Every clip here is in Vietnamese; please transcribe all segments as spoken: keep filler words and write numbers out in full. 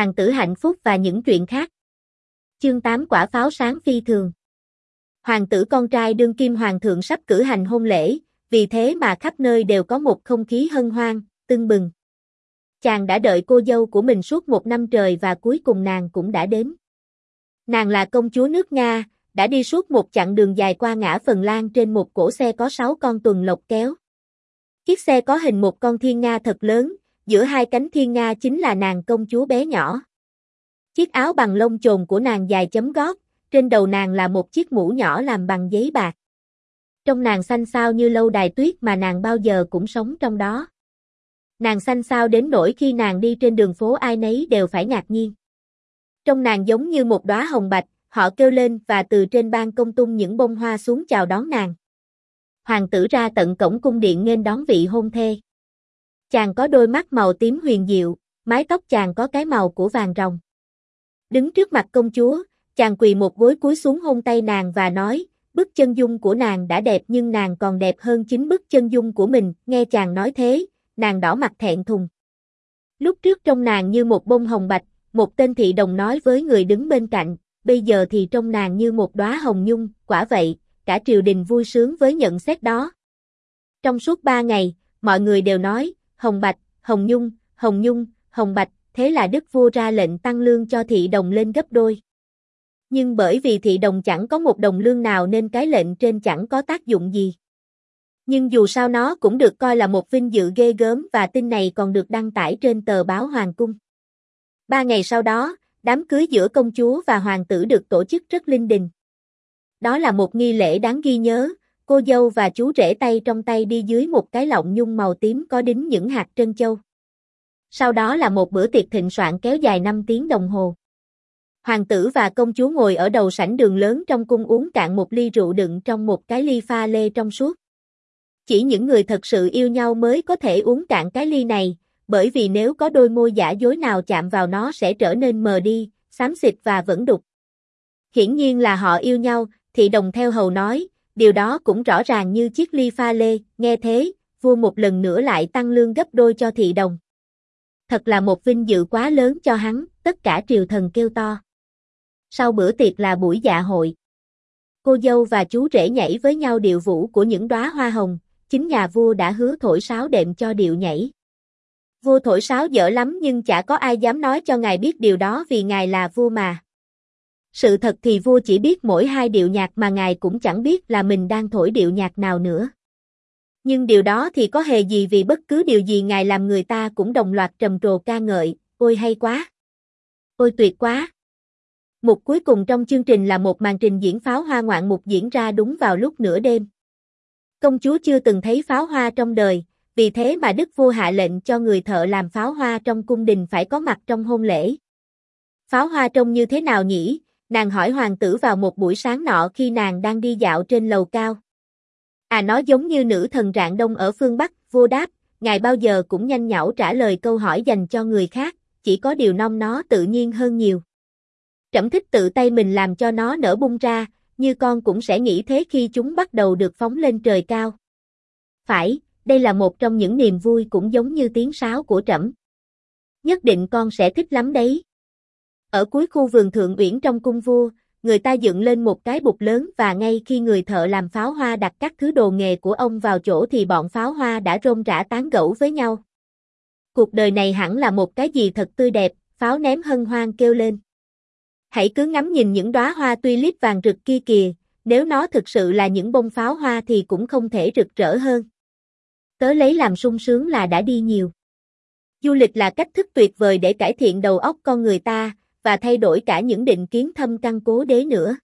Hoàng tử hạnh phúc và những chuyện khác. Chương tám Quả pháo sáng phi thường. Hoàng tử con trai đương kim hoàng thượng sắp cử hành hôn lễ, vì thế mà khắp nơi đều có một không khí hân hoan, tưng bừng. Chàng đã đợi cô dâu của mình suốt một năm trời và cuối cùng nàng cũng đã đến. Nàng là công chúa nước Nga, đã đi suốt một chặng đường dài qua ngã Phần Lan trên một cỗ xe có sáu con tuần lộc kéo. Chiếc xe có hình một con thiên nga thật lớn, giữa hai cánh thiên nga chính là nàng công chúa bé nhỏ. Chiếc áo bằng lông chồn của nàng dài chấm gót, trên đầu nàng là một chiếc mũ nhỏ làm bằng giấy bạc. Trong nàng xanh xao như lâu đài tuyết mà nàng bao giờ cũng sống trong đó. Nàng xanh xao đến nỗi khi nàng đi trên đường phố ai nấy đều phải ngạc nhiên. Trong nàng giống như một đóa hồng bạch, họ kêu lên và từ trên ban công tung những bông hoa xuống chào đón nàng. Hoàng tử ra tận cổng cung điện nghênh đón vị hôn thê. Chàng có đôi mắt màu tím huyền diệu, mái tóc chàng có cái màu của vàng ròng. Đứng trước mặt công chúa, chàng quỳ một gối cúi xuống hôn tay nàng và nói, bức chân dung của nàng đã đẹp nhưng nàng còn đẹp hơn chính bức chân dung của mình. Nghe chàng nói thế, nàng đỏ mặt thẹn thùng. Lúc trước trông nàng như một bông hồng bạch, một tên thị đồng nói với người đứng bên cạnh, bây giờ thì trông nàng như một đóa hồng nhung. Quả vậy, cả triều đình vui sướng với nhận xét đó. Trong suốt ba ngày, mọi người đều nói, hồng bạch, hồng nhung, hồng nhung, hồng bạch, thế là đức vua ra lệnh tăng lương cho thị đồng lên gấp đôi. Nhưng bởi vì thị đồng chẳng có một đồng lương nào nên cái lệnh trên chẳng có tác dụng gì. Nhưng dù sao nó cũng được coi là một vinh dự ghê gớm và tin này còn được đăng tải trên tờ báo Hoàng cung. Ba ngày sau đó, đám cưới giữa công chúa và hoàng tử được tổ chức rất linh đình. Đó là một nghi lễ đáng ghi nhớ, cô dâu và chú rể tay trong tay đi dưới một cái lọng nhung màu tím có đính những hạt trân châu. Sau đó là một bữa tiệc thịnh soạn kéo dài năm tiếng đồng hồ. Hoàng tử và công chúa ngồi ở đầu sảnh đường lớn trong cung uống cạn một ly rượu đựng trong một cái ly pha lê trong suốt. Chỉ những người thật sự yêu nhau mới có thể uống cạn cái ly này, bởi vì nếu có đôi môi giả dối nào chạm vào nó sẽ trở nên mờ đi, xám xịt và vẫn đục. Hiển nhiên là họ yêu nhau, thị đồng theo hầu nói, điều đó cũng rõ ràng như chiếc ly pha lê. Nghe thế, vua một lần nữa lại tăng lương gấp đôi cho thị đồng. Thật là một vinh dự quá lớn cho hắn, tất cả triều thần kêu to. Sau bữa tiệc là buổi dạ hội. Cô dâu và chú rể nhảy với nhau điệu vũ của những đóa hoa hồng, chính nhà vua đã hứa thổi sáo đệm cho điệu nhảy. Vua thổi sáo dở lắm nhưng chả có ai dám nói cho ngài biết điều đó vì ngài là vua mà. Sự thật thì vua chỉ biết mỗi hai điệu nhạc mà ngài cũng chẳng biết là mình đang thổi điệu nhạc nào nữa. Nhưng điều đó thì có hề gì vì bất cứ điều gì ngài làm người ta cũng đồng loạt trầm trồ ca ngợi, ôi hay quá, ôi tuyệt quá. Mục cuối cùng trong chương trình là một màn trình diễn pháo hoa ngoạn mục diễn ra đúng vào lúc nửa đêm. Công chúa chưa từng thấy pháo hoa trong đời, vì thế mà đức vua hạ lệnh cho người thợ làm pháo hoa trong cung đình phải có mặt trong hôn lễ. Pháo hoa trông như thế nào nhỉ? Nàng hỏi hoàng tử vào một buổi sáng nọ khi nàng đang đi dạo trên lầu cao. À nó giống như nữ thần rạng đông ở phương Bắc, vua đáp, ngài bao giờ cũng nhanh nhảu trả lời câu hỏi dành cho người khác, chỉ có điều nong nó tự nhiên hơn nhiều. Trẫm thích tự tay mình làm cho nó nở bung ra, như con cũng sẽ nghĩ thế khi chúng bắt đầu được phóng lên trời cao. Phải, đây là một trong những niềm vui cũng giống như tiếng sáo của trẫm. Nhất định con sẽ thích lắm đấy. Ở cuối khu vườn thượng uyển trong cung vua, người ta dựng lên một cái bục lớn và ngay khi người thợ làm pháo hoa đặt các thứ đồ nghề của ông vào chỗ thì bọn pháo hoa đã rôm rả tán gẫu với nhau. Cuộc đời này hẳn là một cái gì thật tươi đẹp, pháo ném hân hoan kêu lên. Hãy cứ ngắm nhìn những đóa hoa tulip vàng rực kia kìa, nếu nó thực sự là những bông pháo hoa thì cũng không thể rực rỡ hơn. Tớ lấy làm sung sướng là đã đi nhiều. Du lịch là cách thức tuyệt vời để cải thiện đầu óc con người ta, và thay đổi cả những định kiến thâm căn cố đế nữa.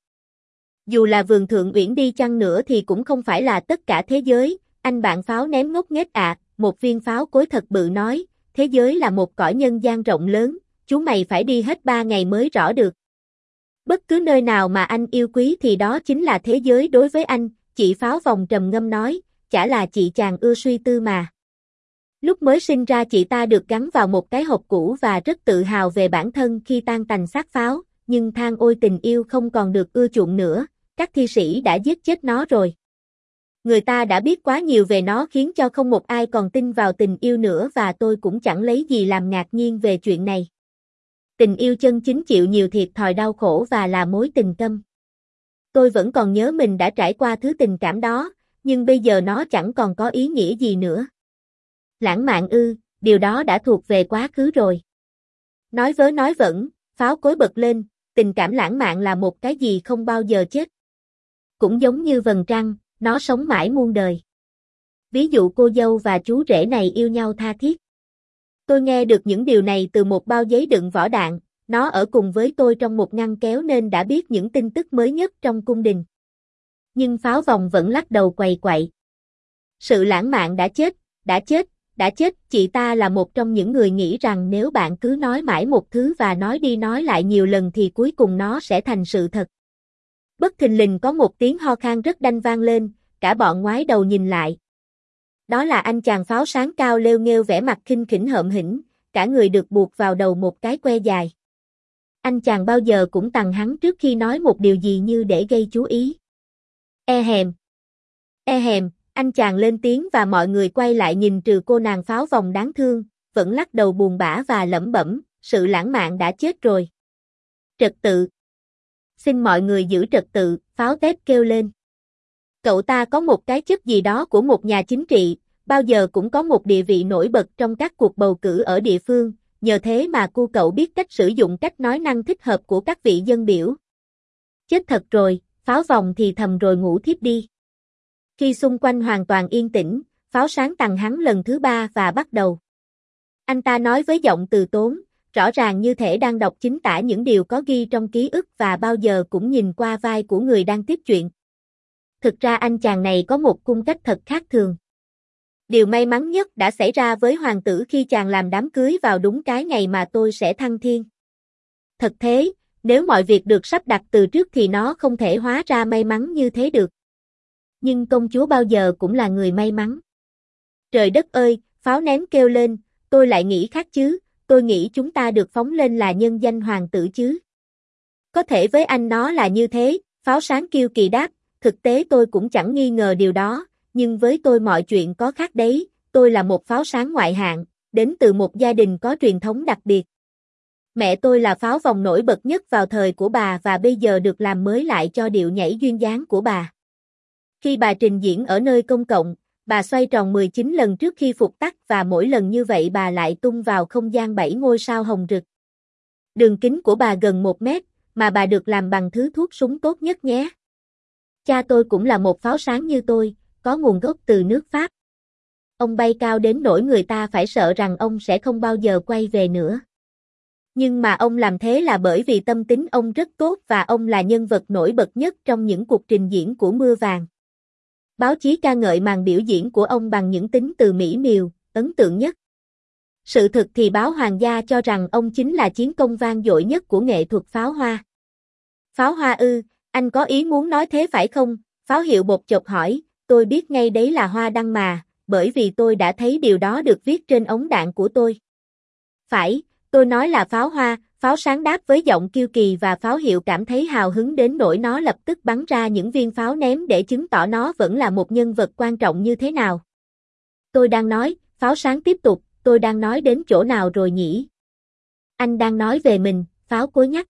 Dù là vườn thượng uyển đi chăng nữa thì cũng không phải là tất cả thế giới, anh bạn pháo ném ngốc nghếch ạ, à, một viên pháo cối thật bự nói, thế giới là một cõi nhân gian rộng lớn, chú mày phải đi hết ba ngày mới rõ được. Bất cứ nơi nào mà anh yêu quý thì đó chính là thế giới đối với anh, chị pháo vòng trầm ngâm nói, chả là chị chàng ưa suy tư mà. Lúc mới sinh ra chị ta được gắn vào một cái hộp cũ và rất tự hào về bản thân khi tan tành xác pháo, nhưng than ôi tình yêu không còn được ưa chuộng nữa, các thi sĩ đã giết chết nó rồi. Người ta đã biết quá nhiều về nó khiến cho không một ai còn tin vào tình yêu nữa và tôi cũng chẳng lấy gì làm ngạc nhiên về chuyện này. Tình yêu chân chính chịu nhiều thiệt thòi đau khổ và là mối tình tâm. Tôi vẫn còn nhớ mình đã trải qua thứ tình cảm đó, nhưng bây giờ nó chẳng còn có ý nghĩa gì nữa. Lãng mạn ư, điều đó đã thuộc về quá khứ rồi. Nói vớ nói vẩn, Pháo Cối bật lên, tình cảm lãng mạn là một cái gì không bao giờ chết. Cũng giống như vầng trăng, nó sống mãi muôn đời. Ví dụ cô dâu và chú rể này yêu nhau tha thiết. Tôi nghe được những điều này từ một bao giấy đựng vỏ đạn, nó ở cùng với tôi trong một ngăn kéo nên đã biết những tin tức mới nhất trong cung đình. Nhưng Pháo Vòng vẫn lắc đầu quầy quậy. Sự lãng mạn đã chết, đã chết, đã chết, chị ta là một trong những người nghĩ rằng nếu bạn cứ nói mãi một thứ và nói đi nói lại nhiều lần thì cuối cùng nó sẽ thành sự thật. Bất thình lình có một tiếng ho khan rất đanh vang lên, cả bọn ngoái đầu nhìn lại. Đó là anh chàng pháo sáng cao lêu nghêu vẻ mặt khinh khỉnh hợm hĩnh, cả người được buộc vào đầu một cái que dài. Anh chàng bao giờ cũng tằng hắn trước khi nói một điều gì như để gây chú ý. E hèm. E hèm, anh chàng lên tiếng và mọi người quay lại nhìn trừ cô nàng Pháo Vòng đáng thương, vẫn lắc đầu buồn bã và lẩm bẩm, sự lãng mạn đã chết rồi. Trật tự. Xin mọi người giữ trật tự, Pháo Tép kêu lên. Cậu ta có một cái chất gì đó của một nhà chính trị, bao giờ cũng có một địa vị nổi bật trong các cuộc bầu cử ở địa phương, nhờ thế mà cu cậu biết cách sử dụng cách nói năng thích hợp của các vị dân biểu. Chết thật rồi, Pháo Vòng thì thầm rồi ngủ thiếp đi. Khi xung quanh hoàn toàn yên tĩnh, Pháo Sáng tằng hắn lần thứ ba và bắt đầu. Anh ta nói với giọng từ tốn, rõ ràng như thể đang đọc chính tả những điều có ghi trong ký ức và bao giờ cũng nhìn qua vai của người đang tiếp chuyện. Thực ra anh chàng này có một cung cách thật khác thường. Điều may mắn nhất đã xảy ra với hoàng tử khi chàng làm đám cưới vào đúng cái ngày mà tôi sẽ thăng thiên. Thật thế, nếu mọi việc được sắp đặt từ trước thì nó không thể hóa ra may mắn như thế được. Nhưng công chúa bao giờ cũng là người may mắn. Trời đất ơi, Pháo Ném kêu lên, tôi lại nghĩ khác chứ, tôi nghĩ chúng ta được phóng lên là nhân danh hoàng tử chứ. Có thể với anh nó là như thế, Pháo Sáng kiêu kỳ đáp, thực tế tôi cũng chẳng nghi ngờ điều đó, nhưng với tôi mọi chuyện có khác đấy, tôi là một pháo sáng ngoại hạng, đến từ một gia đình có truyền thống đặc biệt. Mẹ tôi là Pháo Vòng nổi bật nhất vào thời của bà và bây giờ được làm mới lại cho điệu nhảy duyên dáng của bà. Khi bà trình diễn ở nơi công cộng, bà xoay tròn mười chín lần trước khi phục tắt và mỗi lần như vậy bà lại tung vào không gian bảy ngôi sao hồng rực. Đường kính của bà gần một mét, mà bà được làm bằng thứ thuốc súng tốt nhất nhé. Cha tôi cũng là một pháo sáng như tôi, có nguồn gốc từ nước Pháp. Ông bay cao đến nỗi người ta phải sợ rằng ông sẽ không bao giờ quay về nữa. Nhưng mà ông làm thế là bởi vì tâm tính ông rất tốt và ông là nhân vật nổi bật nhất trong những cuộc trình diễn của Mưa Vàng. Báo chí ca ngợi màn biểu diễn của ông bằng những tính từ mỹ miều, ấn tượng nhất. Sự thực thì báo Hoàng gia cho rằng ông chính là chiến công vang dội nhất của nghệ thuật pháo hoa. Pháo hoa ư, anh có ý muốn nói thế phải không? Pháo Hiệu bột chộp hỏi, tôi biết ngay đấy là hoa đăng mà, bởi vì tôi đã thấy điều đó được viết trên ống đạn của tôi. Phải, tôi nói là pháo hoa, Pháo Sáng đáp với giọng kiêu kỳ và Pháo Hiệu cảm thấy hào hứng đến nỗi nó lập tức bắn ra những viên pháo ném để chứng tỏ nó vẫn là một nhân vật quan trọng như thế nào. Tôi đang nói, Pháo Sáng tiếp tục, tôi đang nói đến chỗ nào rồi nhỉ? Anh đang nói về mình, Pháo Cối nhắc.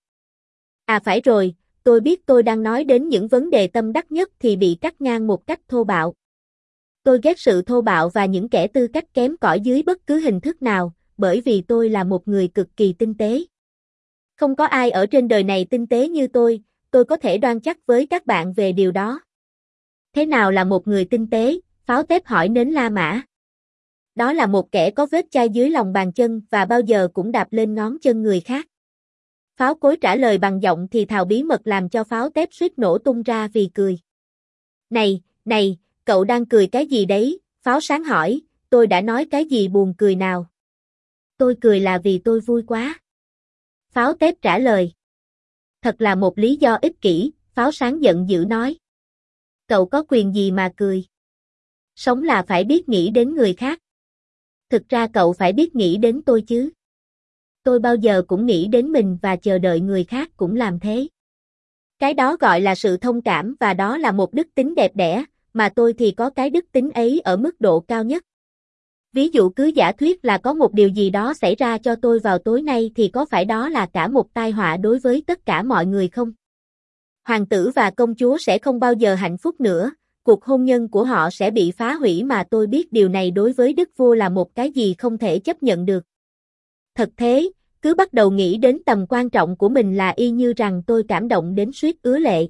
À phải rồi, tôi biết tôi đang nói đến những vấn đề tâm đắc nhất thì bị cắt ngang một cách thô bạo. Tôi ghét sự thô bạo và những kẻ tư cách kém cỏi dưới bất cứ hình thức nào, bởi vì tôi là một người cực kỳ tinh tế. Không có ai ở trên đời này tinh tế như tôi, tôi có thể đoan chắc với các bạn về điều đó. Thế nào là một người tinh tế? Pháo Tép hỏi Nến La Mã. Đó là một kẻ có vết chai dưới lòng bàn chân và bao giờ cũng đạp lên ngón chân người khác. Pháo Cối trả lời bằng giọng thì thào bí mật làm cho Pháo Tép suýt nổ tung ra vì cười. Này, này, cậu đang cười cái gì đấy? Pháo Sáng hỏi, tôi đã nói cái gì buồn cười nào? Tôi cười là vì tôi vui quá. Pháo Tép trả lời. Thật là một lý do ích kỷ, Pháo Sáng giận dữ nói. Cậu có quyền gì mà cười? Sống là phải biết nghĩ đến người khác. Thực ra cậu phải biết nghĩ đến tôi chứ. Tôi bao giờ cũng nghĩ đến mình và chờ đợi người khác cũng làm thế. Cái đó gọi là sự thông cảm và đó là một đức tính đẹp đẽ, mà tôi thì có cái đức tính ấy ở mức độ cao nhất. Ví dụ cứ giả thuyết là có một điều gì đó xảy ra cho tôi vào tối nay thì có phải đó là cả một tai họa đối với tất cả mọi người không? Hoàng tử và công chúa sẽ không bao giờ hạnh phúc nữa, cuộc hôn nhân của họ sẽ bị phá hủy mà tôi biết điều này đối với đức vua là một cái gì không thể chấp nhận được. Thật thế, cứ bắt đầu nghĩ đến tầm quan trọng của mình là y như rằng tôi cảm động đến suýt ứa lệ.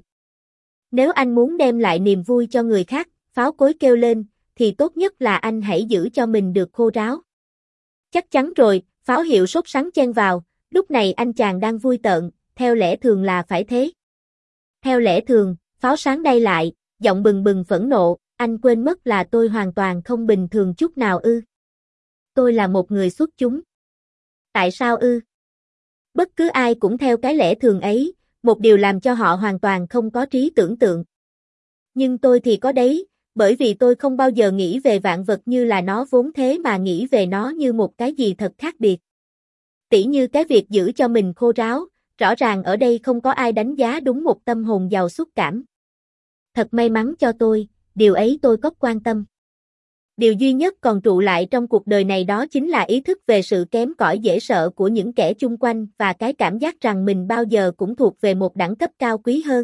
Nếu anh muốn đem lại niềm vui cho người khác, pháo cối kêu lên, thì tốt nhất là anh hãy giữ cho mình được khô ráo. Chắc chắn rồi, pháo hiệu sốt sắng chen vào, lúc này anh chàng đang vui tợn, theo lẽ thường là phải thế. Theo lẽ thường, pháo sáng đây lại, giọng bừng bừng phẫn nộ, anh quên mất là tôi hoàn toàn không bình thường chút nào ư. Tôi là một người xuất chúng. Tại sao ư? Bất cứ ai cũng theo cái lẽ thường ấy, một điều làm cho họ hoàn toàn không có trí tưởng tượng. Nhưng tôi thì có đấy, bởi vì tôi không bao giờ nghĩ về vạn vật như là nó vốn thế mà nghĩ về nó như một cái gì thật khác biệt. Tỉ như cái việc giữ cho mình khô ráo, rõ ràng ở đây không có ai đánh giá đúng một tâm hồn giàu xúc cảm. Thật may mắn cho tôi, điều ấy tôi có quan tâm. Điều duy nhất còn trụ lại trong cuộc đời này đó chính là ý thức về sự kém cỏi dễ sợ của những kẻ chung quanh và cái cảm giác rằng mình bao giờ cũng thuộc về một đẳng cấp cao quý hơn.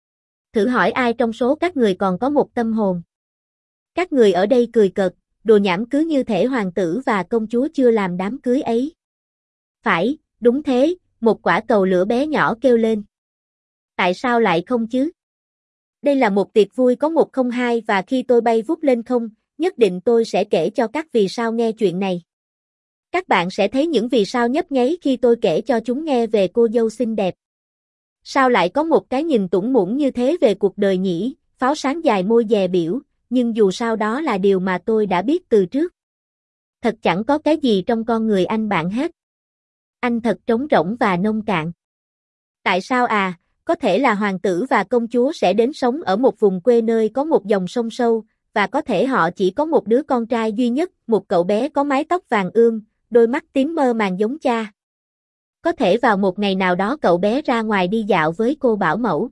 Thử hỏi ai trong số các người còn có một tâm hồn? Các người ở đây cười cợt, đùa nhảm cứ như thể hoàng tử và công chúa chưa làm đám cưới ấy. Phải, đúng thế, một quả cầu lửa bé nhỏ kêu lên. Tại sao lại không chứ? Đây là một tiệc vui có một không hai và khi tôi bay vút lên không, nhất định tôi sẽ kể cho các vì sao nghe chuyện này. Các bạn sẽ thấy những vì sao nhấp nháy khi tôi kể cho chúng nghe về cô dâu xinh đẹp. Sao lại có một cái nhìn tủn mủn như thế về cuộc đời nhỉ? Pháo sáng dài môi dè biểu, nhưng dù sao đó là điều mà tôi đã biết từ trước. Thật chẳng có cái gì trong con người anh bạn hết. Anh thật trống rỗng và nông cạn. Tại sao à? Có thể là hoàng tử và công chúa sẽ đến sống ở một vùng quê nơi có một dòng sông sâu, và có thể họ chỉ có một đứa con trai duy nhất, một cậu bé có mái tóc vàng ươm, đôi mắt tím mơ màng giống cha. Có thể vào một ngày nào đó cậu bé ra ngoài đi dạo với cô bảo mẫu.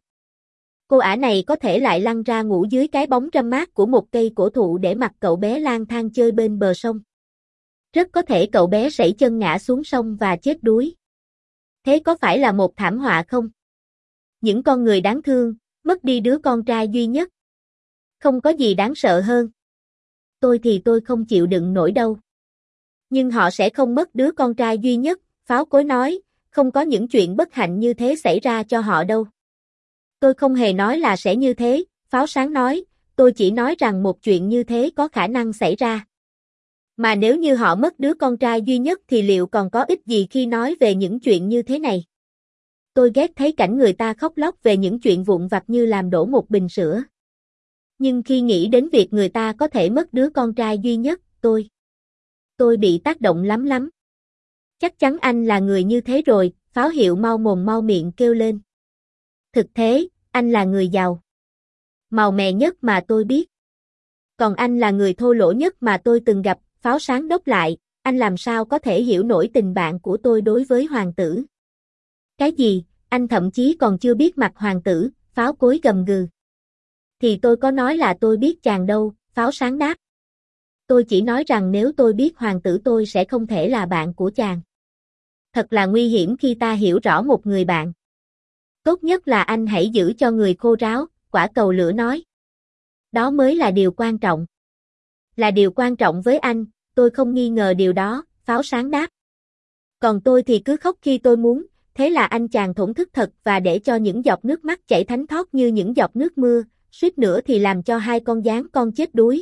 Cô ả này có thể lại lăn ra ngủ dưới cái bóng râm mát của một cây cổ thụ để mặc cậu bé lang thang chơi bên bờ sông. Rất có thể cậu bé sẩy chân ngã xuống sông và chết đuối. Thế có phải là một thảm họa không? Những con người đáng thương, mất đi đứa con trai duy nhất. Không có gì đáng sợ hơn. Tôi thì tôi không chịu đựng nổi đâu. Nhưng họ sẽ không mất đứa con trai duy nhất, pháo cối nói, không có những chuyện bất hạnh như thế xảy ra cho họ đâu. Tôi không hề nói là sẽ như thế, pháo sáng nói, tôi chỉ nói rằng một chuyện như thế có khả năng xảy ra. Mà nếu như họ mất đứa con trai duy nhất thì liệu còn có ích gì khi nói về những chuyện như thế này? Tôi ghét thấy cảnh người ta khóc lóc về những chuyện vụn vặt như làm đổ một bình sữa. Nhưng khi nghĩ đến việc người ta có thể mất đứa con trai duy nhất, tôi... Tôi bị tác động lắm lắm. Chắc chắn anh là người như thế rồi, pháo hiệu mau mồm mau miệng kêu lên. Thực thế, anh là người giàu. Màu mè nhất mà tôi biết. Còn anh là người thô lỗ nhất mà tôi từng gặp, pháo sáng đốc lại, anh làm sao có thể hiểu nổi tình bạn của tôi đối với hoàng tử. Cái gì, anh thậm chí còn chưa biết mặt hoàng tử, pháo cối gầm gừ. Thì tôi có nói là tôi biết chàng đâu, pháo sáng đáp. Tôi chỉ nói rằng nếu tôi biết hoàng tử tôi sẽ không thể là bạn của chàng. Thật là nguy hiểm khi ta hiểu rõ một người bạn. Tốt nhất là anh hãy giữ cho người khô ráo, quả cầu lửa nói. Đó mới là điều quan trọng. Là điều quan trọng với anh, tôi không nghi ngờ điều đó, pháo sáng đáp. Còn tôi thì cứ khóc khi tôi muốn, thế là anh chàng thổn thức thật và để cho những giọt nước mắt chảy thánh thót như những giọt nước mưa, suýt nữa thì làm cho hai con gián con chết đuối.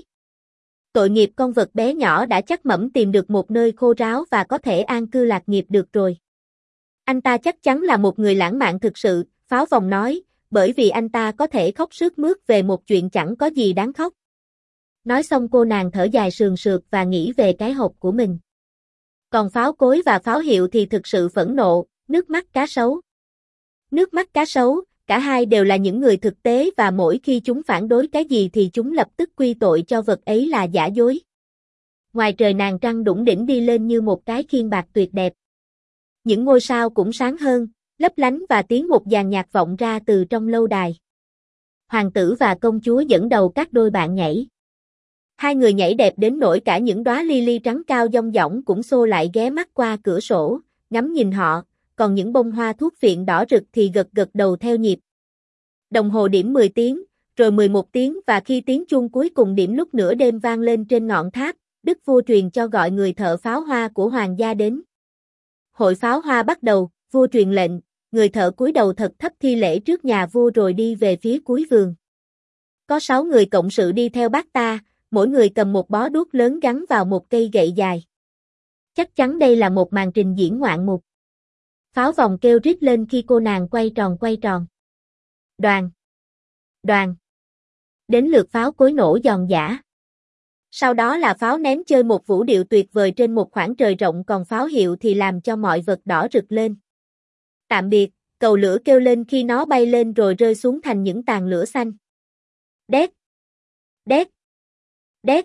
Tội nghiệp con vật bé nhỏ đã chắc mẩm tìm được một nơi khô ráo và có thể an cư lạc nghiệp được rồi. Anh ta chắc chắn là một người lãng mạn thực sự, pháo vòng nói, bởi vì anh ta có thể khóc sướt mướt về một chuyện chẳng có gì đáng khóc. Nói xong cô nàng thở dài sườn sượt và nghĩ về cái hộp của mình. Còn pháo cối và pháo hiệu thì thực sự phẫn nộ, nước mắt cá sấu. Nước mắt cá sấu, cả hai đều là những người thực tế và mỗi khi chúng phản đối cái gì thì chúng lập tức quy tội cho vật ấy là giả dối. Ngoài trời nàng trăng đủng đỉnh đi lên như một cái khiên bạc tuyệt đẹp. Những ngôi sao cũng sáng hơn, lấp lánh và tiếng một dàn nhạc vọng ra từ trong lâu đài. Hoàng tử và công chúa dẫn đầu các đôi bạn nhảy. Hai người nhảy đẹp đến nỗi cả những đóa lily trắng cao dong dỏng cũng xô lại ghé mắt qua cửa sổ, ngắm nhìn họ, còn những bông hoa thuốc viện đỏ rực thì gật gật đầu theo nhịp. Đồng hồ điểm mười tiếng, rồi mười một tiếng và khi tiếng chuông cuối cùng điểm lúc nửa đêm vang lên trên ngọn tháp, đức vua truyền cho gọi người thợ pháo hoa của hoàng gia đến. Hội pháo hoa bắt đầu, vua truyền lệnh, người thợ cúi đầu thật thấp thi lễ trước nhà vua rồi đi về phía cuối vườn. Có sáu người cộng sự đi theo bác ta, mỗi người cầm một bó đuốc lớn gắn vào một cây gậy dài. Chắc chắn đây là một màn trình diễn ngoạn mục. Pháo vòng kêu rít lên khi cô nàng quay tròn quay tròn. Đoàn! Đoàn! Đến lượt pháo cối nổ giòn giã. Sau đó là pháo ném chơi một vũ điệu tuyệt vời trên một khoảng trời rộng, còn pháo hiệu thì làm cho mọi vật đỏ rực lên. Tạm biệt, cầu lửa kêu lên khi nó bay lên rồi rơi xuống thành những tàn lửa xanh. Đét! Đét! Đét!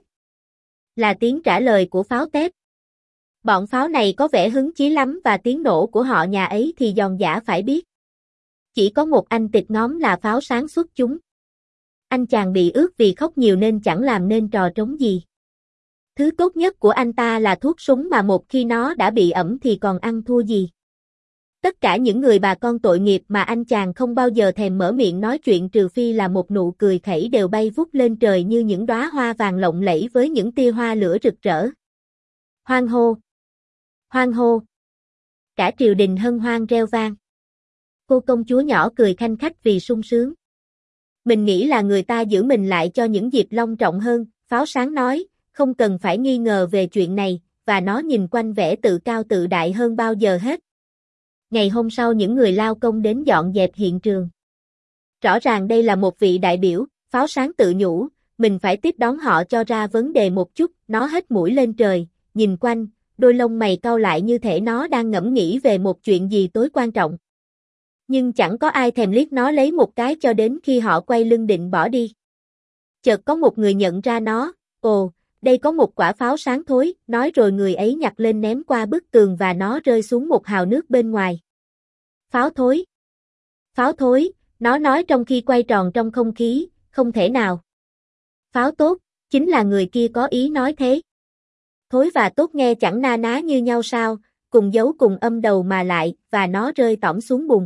Là tiếng trả lời của pháo tép. Bọn pháo này có vẻ hứng chí lắm và tiếng nổ của họ nhà ấy thì giòn giã phải biết. Chỉ có một anh tịt ngóm là pháo sáng xuất chúng. Anh chàng bị ướt vì khóc nhiều nên chẳng làm nên trò trống gì. Thứ tốt nhất của anh ta là thuốc súng mà một khi nó đã bị ẩm thì còn ăn thua gì. Tất cả những người bà con tội nghiệp mà anh chàng không bao giờ thèm mở miệng nói chuyện trừ phi là một nụ cười khẩy đều bay vút lên trời như những đóa hoa vàng lộng lẫy với những tia hoa lửa rực rỡ. Hoan hô! Hoan hô! Cả triều đình hân hoan reo vang. Cô công chúa nhỏ cười khanh khách vì sung sướng. Mình nghĩ là người ta giữ mình lại cho những dịp long trọng hơn, pháo sáng nói, không cần phải nghi ngờ về chuyện này, và nó nhìn quanh vẻ tự cao tự đại hơn bao giờ hết. Ngày hôm sau những người lao công đến dọn dẹp hiện trường. Rõ ràng đây là một vị đại biểu, pháo sáng tự nhủ, mình phải tiếp đón họ cho ra vấn đề một chút, nó hét mũi lên trời, nhìn quanh, đôi lông mày cau lại như thể nó đang ngẫm nghĩ về một chuyện gì tối quan trọng. Nhưng chẳng có ai thèm liếc nó lấy một cái cho đến khi họ quay lưng định bỏ đi. Chợt có một người nhận ra nó, ồ, đây có một quả pháo sáng thối, nói rồi người ấy nhặt lên ném qua bức tường và nó rơi xuống một hào nước bên ngoài. Pháo thối! Pháo thối, nó nói trong khi quay tròn trong không khí, không thể nào. Pháo tốt, chính là người kia có ý nói thế. Thối và tốt nghe chẳng na ná như nhau sao, cùng dấu cùng âm đầu mà lại, và nó rơi tõm xuống bùn.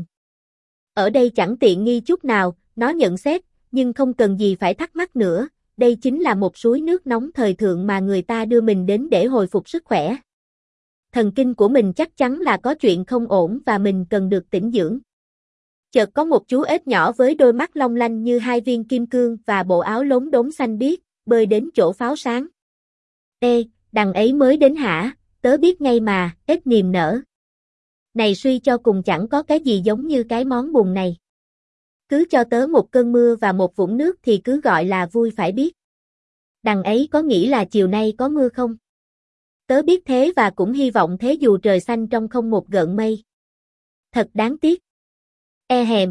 Ở đây chẳng tiện nghi chút nào, nó nhận xét, nhưng không cần gì phải thắc mắc nữa, đây chính là một suối nước nóng thời thượng mà người ta đưa mình đến để hồi phục sức khỏe. Thần kinh của mình chắc chắn là có chuyện không ổn và mình cần được tĩnh dưỡng. Chợt có một chú ếch nhỏ với đôi mắt long lanh như hai viên kim cương và bộ áo lốm đốm xanh biếc, bơi đến chỗ pháo sáng. Ê, đằng ấy mới đến hả, tớ biết ngay mà, ếch niềm nở. Này suy cho cùng chẳng có cái gì giống như cái món bùn này. Cứ cho tớ một cơn mưa và một vũng nước thì cứ gọi là vui phải biết. Đằng ấy có nghĩ là chiều nay có mưa không? Tớ biết thế và cũng hy vọng thế dù trời xanh trong không một gợn mây. Thật đáng tiếc. E hèm.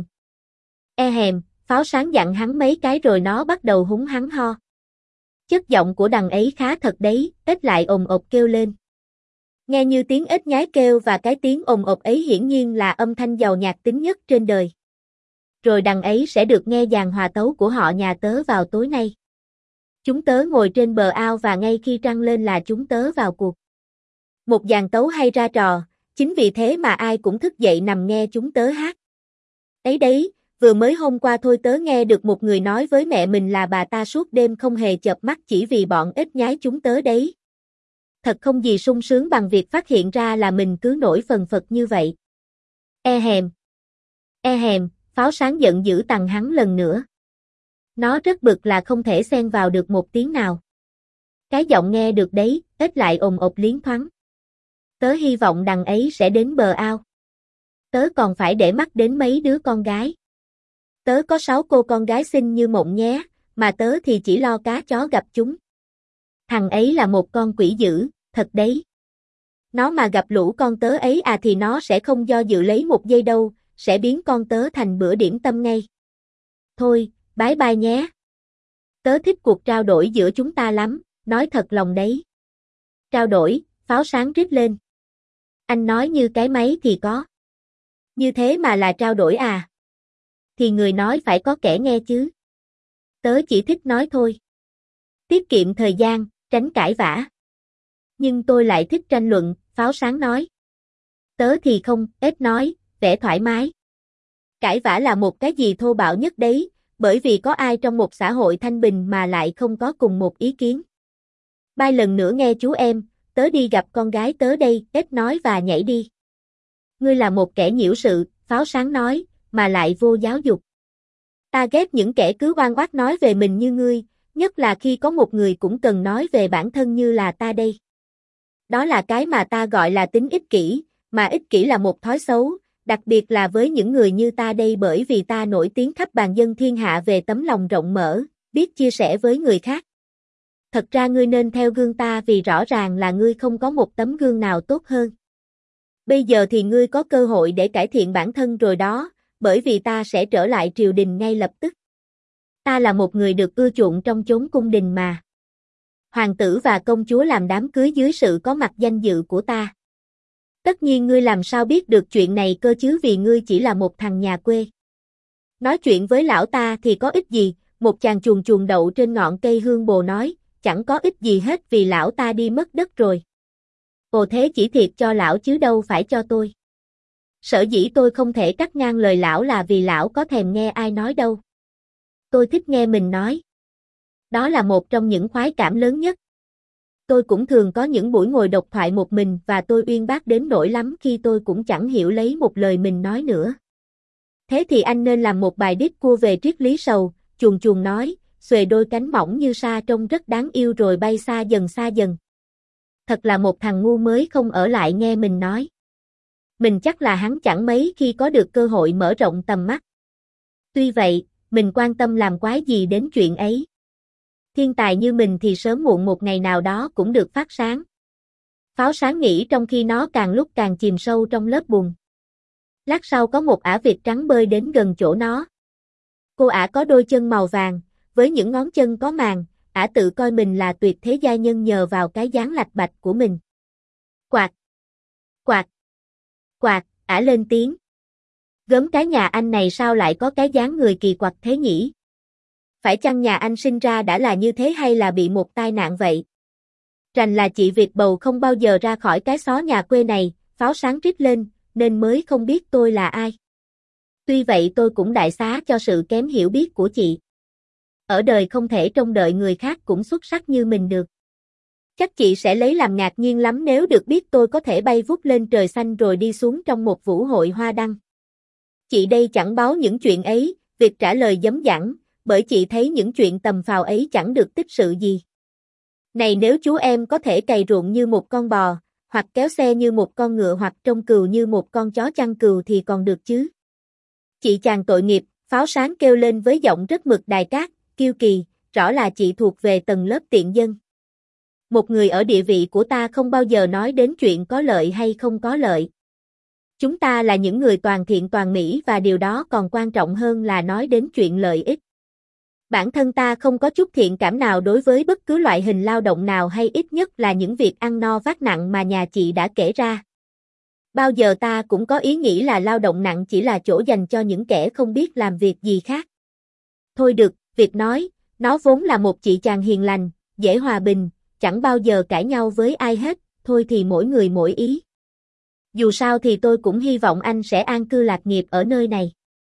E hèm, pháo sáng dặn hắn mấy cái rồi nó bắt đầu húng hắn ho. Chất giọng của đằng ấy khá thật đấy, ếch lại ồm ộp kêu lên. Nghe như tiếng ếch nhái kêu và cái tiếng ồm ộp ấy hiển nhiên là âm thanh giàu nhạc tính nhất trên đời. Rồi đằng ấy sẽ được nghe dàn hòa tấu của họ nhà tớ vào tối nay. Chúng tớ ngồi trên bờ ao và ngay khi trăng lên là chúng tớ vào cuộc. Một dàn tấu hay ra trò, chính vì thế mà ai cũng thức dậy nằm nghe chúng tớ hát. Ấy đấy, vừa mới hôm qua thôi tớ nghe được một người nói với mẹ mình là bà ta suốt đêm không hề chợp mắt chỉ vì bọn ếch nhái chúng tớ đấy. Thật không gì sung sướng bằng việc phát hiện ra là mình cứ nổi phần phật như vậy. E hèm. E hèm, pháo sáng giận dữ tằng hắn lần nữa. Nó rất bực là không thể xen vào được một tiếng nào. Cái giọng nghe được đấy, ếch lại ồm ộp liến thoáng. Tớ hy vọng đằng ấy sẽ đến bờ ao. Tớ còn phải để mắt đến mấy đứa con gái. Tớ có sáu cô con gái xinh như mộng nhé, mà tớ thì chỉ lo cá chó gặp chúng. Thằng ấy là một con quỷ dữ, thật đấy. Nó mà gặp lũ con tớ ấy à thì nó sẽ không do dự lấy một giây đâu, sẽ biến con tớ thành bữa điểm tâm ngay. Thôi, bye bye nhé. Tớ thích cuộc trao đổi giữa chúng ta lắm, nói thật lòng đấy. Trao đổi, pháo sáng rít lên. Anh nói như cái máy thì có. Như thế mà là trao đổi à? Thì người nói phải có kẻ nghe chứ. Tớ chỉ thích nói thôi. Tiết kiệm thời gian, tránh cãi vã. Nhưng tôi lại thích tranh luận, Pháo Sáng nói. Tớ thì không, ếch nói, vẻ thoải mái. Cãi vã là một cái gì thô bạo nhất đấy, bởi vì có ai trong một xã hội thanh bình mà lại không có cùng một ý kiến. Ba lần nữa nghe chú em, tớ đi gặp con gái tớ đây, ếch nói và nhảy đi. Ngươi là một kẻ nhiễu sự, Pháo Sáng nói, mà lại vô giáo dục. Ta ghét những kẻ cứ oan oát nói về mình như ngươi, nhất là khi có một người cũng cần nói về bản thân như là ta đây. Đó là cái mà ta gọi là tính ích kỷ, mà ích kỷ là một thói xấu, đặc biệt là với những người như ta đây, bởi vì ta nổi tiếng khắp bàn dân thiên hạ về tấm lòng rộng mở, biết chia sẻ với người khác. Thật ra ngươi nên theo gương ta vì rõ ràng là ngươi không có một tấm gương nào tốt hơn. Bây giờ thì ngươi có cơ hội để cải thiện bản thân rồi đó, bởi vì ta sẽ trở lại triều đình ngay lập tức. Ta là một người được ưa chuộng trong chốn cung đình mà. Hoàng tử và công chúa làm đám cưới dưới sự có mặt danh dự của ta. Tất nhiên ngươi làm sao biết được chuyện này cơ chứ, vì ngươi chỉ là một thằng nhà quê. Nói chuyện với lão ta thì có ích gì, một chàng chuồn chuồn đậu trên ngọn cây hương bồ nói, chẳng có ích gì hết vì lão ta đi mất đất rồi. Ồ, thế chỉ thiệt cho lão chứ đâu phải cho tôi. Sở dĩ tôi không thể cắt ngang lời lão là vì lão có thèm nghe ai nói đâu. Tôi thích nghe mình nói. Đó là một trong những khoái cảm lớn nhất. Tôi cũng thường có những buổi ngồi độc thoại một mình và tôi uyên bác đến nỗi lắm khi tôi cũng chẳng hiểu lấy một lời mình nói nữa. Thế thì anh nên làm một bài đít cua về triết lý sầu, chuồn chuồn nói, xuề đôi cánh mỏng như sa trông rất đáng yêu rồi bay xa dần xa dần. Thật là một thằng ngu mới không ở lại nghe mình nói. Mình chắc là hắn chẳng mấy khi có được cơ hội mở rộng tầm mắt. Tuy vậy, mình quan tâm làm quái gì đến chuyện ấy. Thiên tài như mình thì sớm muộn một ngày nào đó cũng được phát sáng. Pháo Sáng nghĩ trong khi nó càng lúc càng chìm sâu trong lớp bùn. Lát sau có một ả vịt trắng bơi đến gần chỗ nó. Cô ả có đôi chân màu vàng, với những ngón chân có màng, ả tự coi mình là tuyệt thế giai nhân nhờ vào cái dáng lạch bạch của mình. Quạt, quạt, quạt, ả lên tiếng. Gớm, cái nhà anh này sao lại có cái dáng người kỳ quặc thế nhỉ? Phải chăng nhà anh sinh ra đã là như thế hay là bị một tai nạn vậy? Rành là chị vịt bầu không bao giờ ra khỏi cái xó nhà quê này, Pháo Sáng rít lên, nên mới không biết tôi là ai. Tuy vậy tôi cũng đại xá cho sự kém hiểu biết của chị. Ở đời không thể trông đợi người khác cũng xuất sắc như mình được. Chắc chị sẽ lấy làm ngạc nhiên lắm nếu được biết tôi có thể bay vút lên trời xanh rồi đi xuống trong một vũ hội hoa đăng. Chị đây chẳng báo những chuyện ấy, vịt trả lời dấm dẳng, bởi chị thấy những chuyện tầm phào ấy chẳng được tích sự gì. Này, nếu chú em có thể cày ruộng như một con bò, hoặc kéo xe như một con ngựa, hoặc trông cừu như một con chó chăn cừu thì còn được chứ. Chị chàng tội nghiệp, Pháo Sáng kêu lên với giọng rất mực đài cát, kiêu kỳ, rõ là chị thuộc về tầng lớp tiện dân. Một người ở địa vị của ta không bao giờ nói đến chuyện có lợi hay không có lợi. Chúng ta là những người toàn thiện toàn mỹ và điều đó còn quan trọng hơn là nói đến chuyện lợi ích. Bản thân ta không có chút thiện cảm nào đối với bất cứ loại hình lao động nào, hay ít nhất là những việc ăn no vác nặng mà nhà chị đã kể ra. Bao giờ ta cũng có ý nghĩ là lao động nặng chỉ là chỗ dành cho những kẻ không biết làm việc gì khác. Thôi được, Việt nói, nó vốn là một chị chàng hiền lành, dễ hòa bình, chẳng bao giờ cãi nhau với ai hết, thôi thì mỗi người mỗi ý. Dù sao thì tôi cũng hy vọng anh sẽ an cư lạc nghiệp ở nơi này.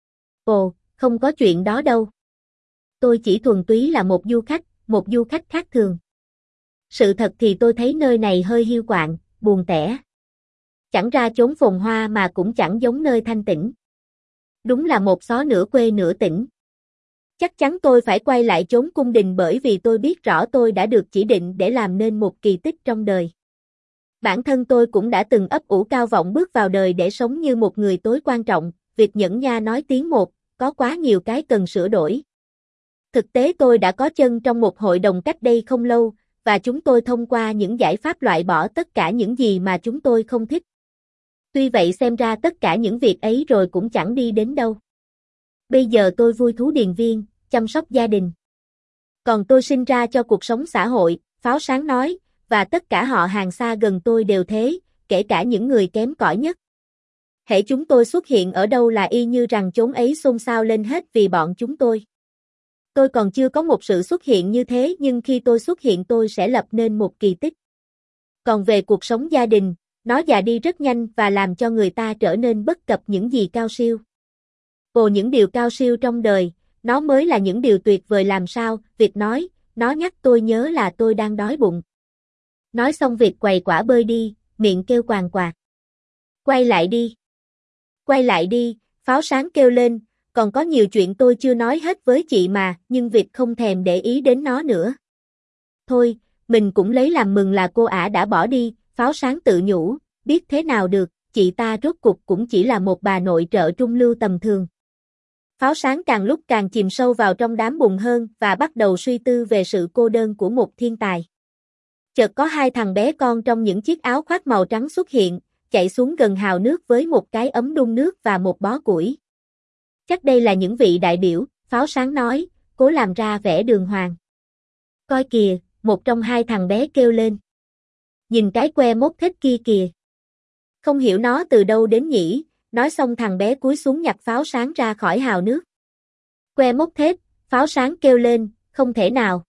Ồ, không có chuyện đó đâu. Tôi chỉ thuần túy là một du khách, một du khách khác thường. Sự thật thì tôi thấy nơi này hơi hiu quạnh, buồn tẻ. Chẳng ra chốn phồn hoa mà cũng chẳng giống nơi thanh tĩnh. Đúng là một xó nửa quê nửa tỉnh. Chắc chắn tôi phải quay lại chốn cung đình bởi vì tôi biết rõ tôi đã được chỉ định để làm nên một kỳ tích trong đời. Bản thân tôi cũng đã từng ấp ủ cao vọng bước vào đời để sống như một người tối quan trọng, Việt nhẫn nha nói tiếng một, có quá nhiều cái cần sửa đổi. Thực tế tôi đã có chân trong một hội đồng cách đây không lâu, và chúng tôi thông qua những giải pháp loại bỏ tất cả những gì mà chúng tôi không thích. Tuy vậy xem ra tất cả những việc ấy rồi cũng chẳng đi đến đâu. Bây giờ tôi vui thú điền viên, chăm sóc gia đình. Còn tôi sinh ra cho cuộc sống xã hội, Pháo Sáng nói, và tất cả họ hàng xa gần tôi đều thế, kể cả những người kém cỏi nhất. Hễ chúng tôi xuất hiện ở đâu là y như rằng chốn ấy xôn xao lên hết vì bọn chúng tôi. Tôi còn chưa có một sự xuất hiện như thế nhưng khi tôi xuất hiện tôi sẽ lập nên một kỳ tích. Còn về cuộc sống gia đình, nó già đi rất nhanh và làm cho người ta trở nên bất cập những gì cao siêu. Ồ những điều cao siêu trong đời, nó mới là những điều tuyệt vời làm sao, Việt nói, nó nhắc tôi nhớ là tôi đang đói bụng. Nói xong Việt quầy quả bơi đi, miệng kêu quàng quạt. Quay lại đi. Quay lại đi, Pháo Sáng kêu lên, còn có nhiều chuyện tôi chưa nói hết với chị mà, nhưng Việt không thèm để ý đến nó nữa. Thôi, mình cũng lấy làm mừng là cô ả đã bỏ đi, Pháo Sáng tự nhủ, biết thế nào được, chị ta rốt cục cũng chỉ là một bà nội trợ trung lưu tầm thường. Pháo Sáng càng lúc càng chìm sâu vào trong đám bùn hơn và bắt đầu suy tư về sự cô đơn của một thiên tài. Chợt có hai thằng bé con trong những chiếc áo khoác màu trắng xuất hiện, chạy xuống gần hào nước với một cái ấm đun nước và một bó củi. Chắc đây là những vị đại biểu, Pháo Sáng nói, cố làm ra vẻ đường hoàng. Coi kìa, một trong hai thằng bé kêu lên. Nhìn cái que mốt thích kia kìa. Không hiểu nó từ đâu đến nhỉ, nói xong thằng bé cúi xuống nhặt Pháo Sáng ra khỏi hào nước. Que mốt thết, Pháo Sáng kêu lên, không thể nào.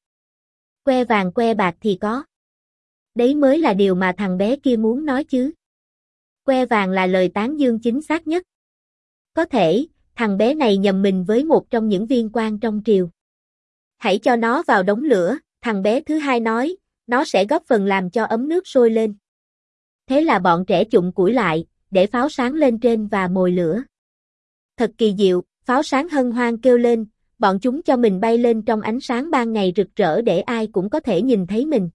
Que vàng que bạc thì có. Đấy mới là điều mà thằng bé kia muốn nói chứ. Que vàng là lời tán dương chính xác nhất. Có thể, thằng bé này nhầm mình với một trong những viên quan trong triều. Hãy cho nó vào đống lửa, thằng bé thứ hai nói, nó sẽ góp phần làm cho ấm nước sôi lên. Thế là bọn trẻ chụm củi lại, để Pháo Sáng lên trên và mồi lửa. Thật kỳ diệu, Pháo Sáng hân hoan kêu lên, bọn chúng cho mình bay lên trong ánh sáng ban ngày rực rỡ để ai cũng có thể nhìn thấy mình.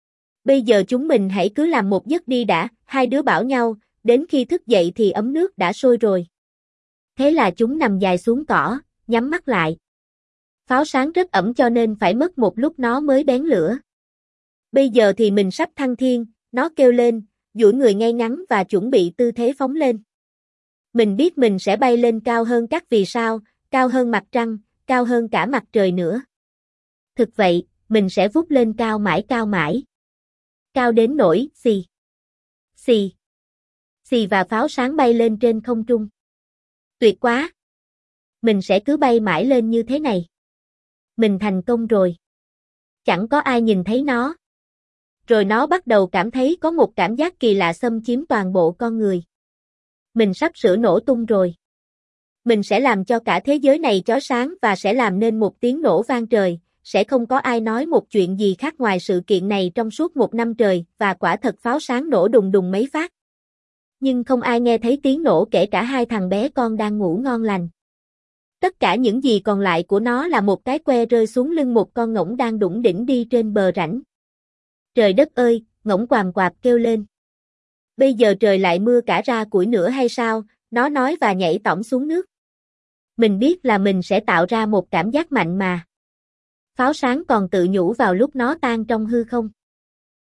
Bây giờ chúng mình hãy cứ làm một giấc đi đã, hai đứa bảo nhau, đến khi thức dậy thì ấm nước đã sôi rồi. Thế là chúng nằm dài xuống cỏ, nhắm mắt lại. Pháo Sáng rất ẩm cho nên phải mất một lúc nó mới bén lửa. Bây giờ thì mình sắp thăng thiên, nó kêu lên, duỗi người ngay ngắn và chuẩn bị tư thế phóng lên. Mình biết mình sẽ bay lên cao hơn các vì sao, cao hơn mặt trăng, cao hơn cả mặt trời nữa. Thực vậy, mình sẽ vút lên cao mãi cao mãi. Cao đến nỗi, xì, xì, xì và Pháo Sáng bay lên trên không trung. Tuyệt quá! Mình sẽ cứ bay mãi lên như thế này. Mình thành công rồi. Chẳng có ai nhìn thấy nó. Rồi nó bắt đầu cảm thấy có một cảm giác kỳ lạ xâm chiếm toàn bộ con người. Mình sắp sửa nổ tung rồi. Mình sẽ làm cho cả thế giới này chói sáng và sẽ làm nên một tiếng nổ vang trời. Sẽ không có ai nói một chuyện gì khác ngoài sự kiện này trong suốt một năm trời và quả thật Pháo Sáng nổ đùng đùng mấy phát. Nhưng không ai nghe thấy tiếng nổ kể cả hai thằng bé con đang ngủ ngon lành. Tất cả những gì còn lại của nó là một cái que rơi xuống lưng một con ngỗng đang đủng đỉnh đi trên bờ rãnh. Trời đất ơi, ngỗng quàm quạp kêu lên. Bây giờ trời lại mưa cả ra củi nữa hay sao, nó nói và nhảy tõng xuống nước. Mình biết là mình sẽ tạo ra một cảm giác mạnh mà. Pháo Sáng còn tự nhủ vào lúc nó tan trong hư không.